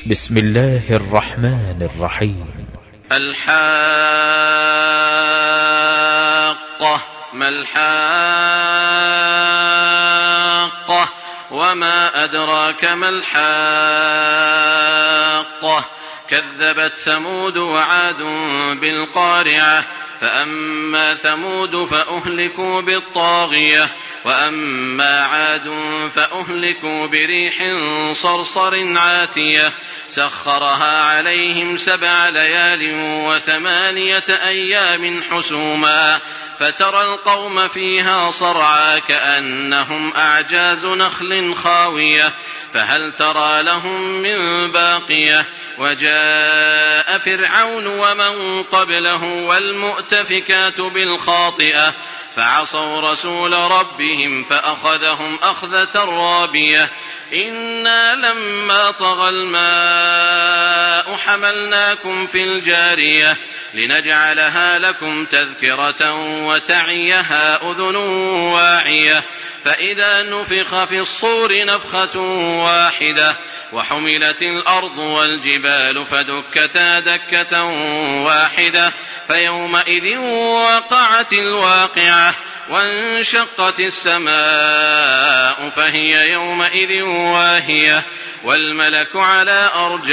بسم الله الرحمن الرحيم. الحاقة ما الحاقة وما أدراك ما الحاقة كذبت ثمود وعاد بالقارعة فأما ثمود فأهلكوا بالطاغية وأما عاد فأهلكوا بريح صرصر عاتية سخرها عليهم 7 ليال و8 أيام حسوما فترى القوم فيها صرعى كأنهم أعجاز نخل خاوية فهل ترى لهم من باقية وجاء فرعون ومن قبله والمؤتفكات بالخاطئة فعصوا رسول ربهم فأخذهم أخذة رابية إنا لما طغى الماء حملناكم في الجارية لنجعلها لكم تذكرة وتعيها أذن واعية فإذا نفخ في الصور نفخة واحدة وحملت الأرض والجبال فدكتا دكة واحدة فيومئذ وقعت الواقعة وانشقت السماء فهي يومئذ واهية والملك على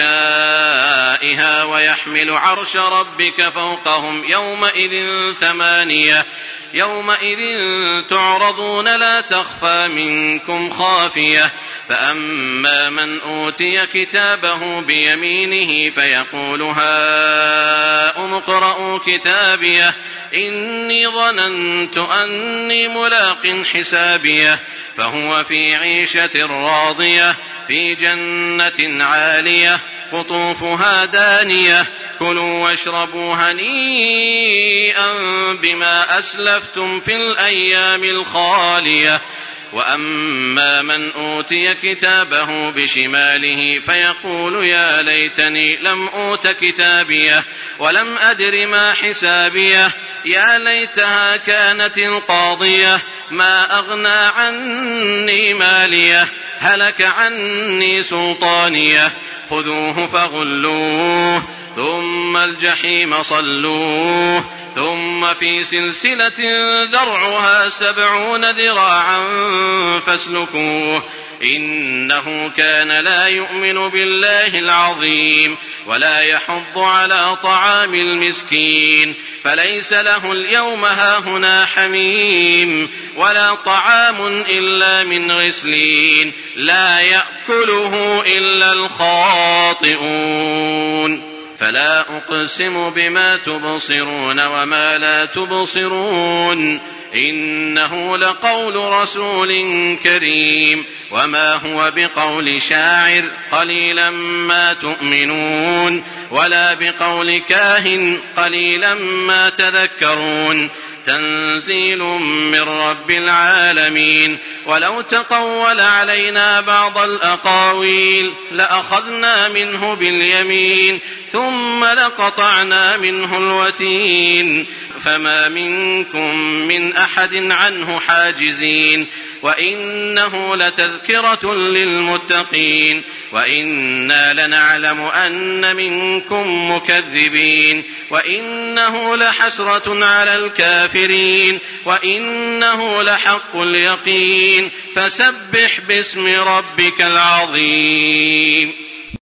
أرجائها ويحمل عرش ربك فوقهم يومئذ 8 يومئذ تعرضون لا تخفى منكم خافية فأما من أوتي كتابه بيمينه فيقول هاؤم اقرءوا كتابيه إني ظننت أني ملاق حسابيه فهو في عيشة راضية في جنة عالية قطوفها دانية كلوا واشربوا هنيئا بما أسلفتم في الأيام الخالية وأما من أوتي كتابه بشماله فيقول يا ليتني لم أوت كتابيه ولم أدر ما حسابيه يا ليتها كانت القاضية ما أغنى عني ماليه هلك عني سلطانيه خذوه فغلوه ثم الجحيم صلوه ثم في سلسلة ذرعها 70 ذراعا فاسلكوه إنه كان لا يؤمن بالله العظيم ولا يحض على طعام المسكين فليس له اليوم هاهنا حميم ولا طعام إلا من غسلين لا يأكله إلا الخاطئون فلا أقسم بما تبصرون وما لا تبصرون إنه لقول رسول كريم وما هو بقول شاعر قليلا ما تؤمنون ولا بقول كاهن قليلا ما تذكرون تنزيل من رب العالمين ولو تقول علينا بعض الأقاويل لأخذنا منه باليمين ثم لقطعنا منه الوتين فما منكم من أحد عنه حاجزين وإنه لتذكرة للمتقين وإنا لنعلم أن منكم مكذبين وإنه لحسرة على الكافرين وإنه لحق اليقين فسبح باسم ربك العظيم.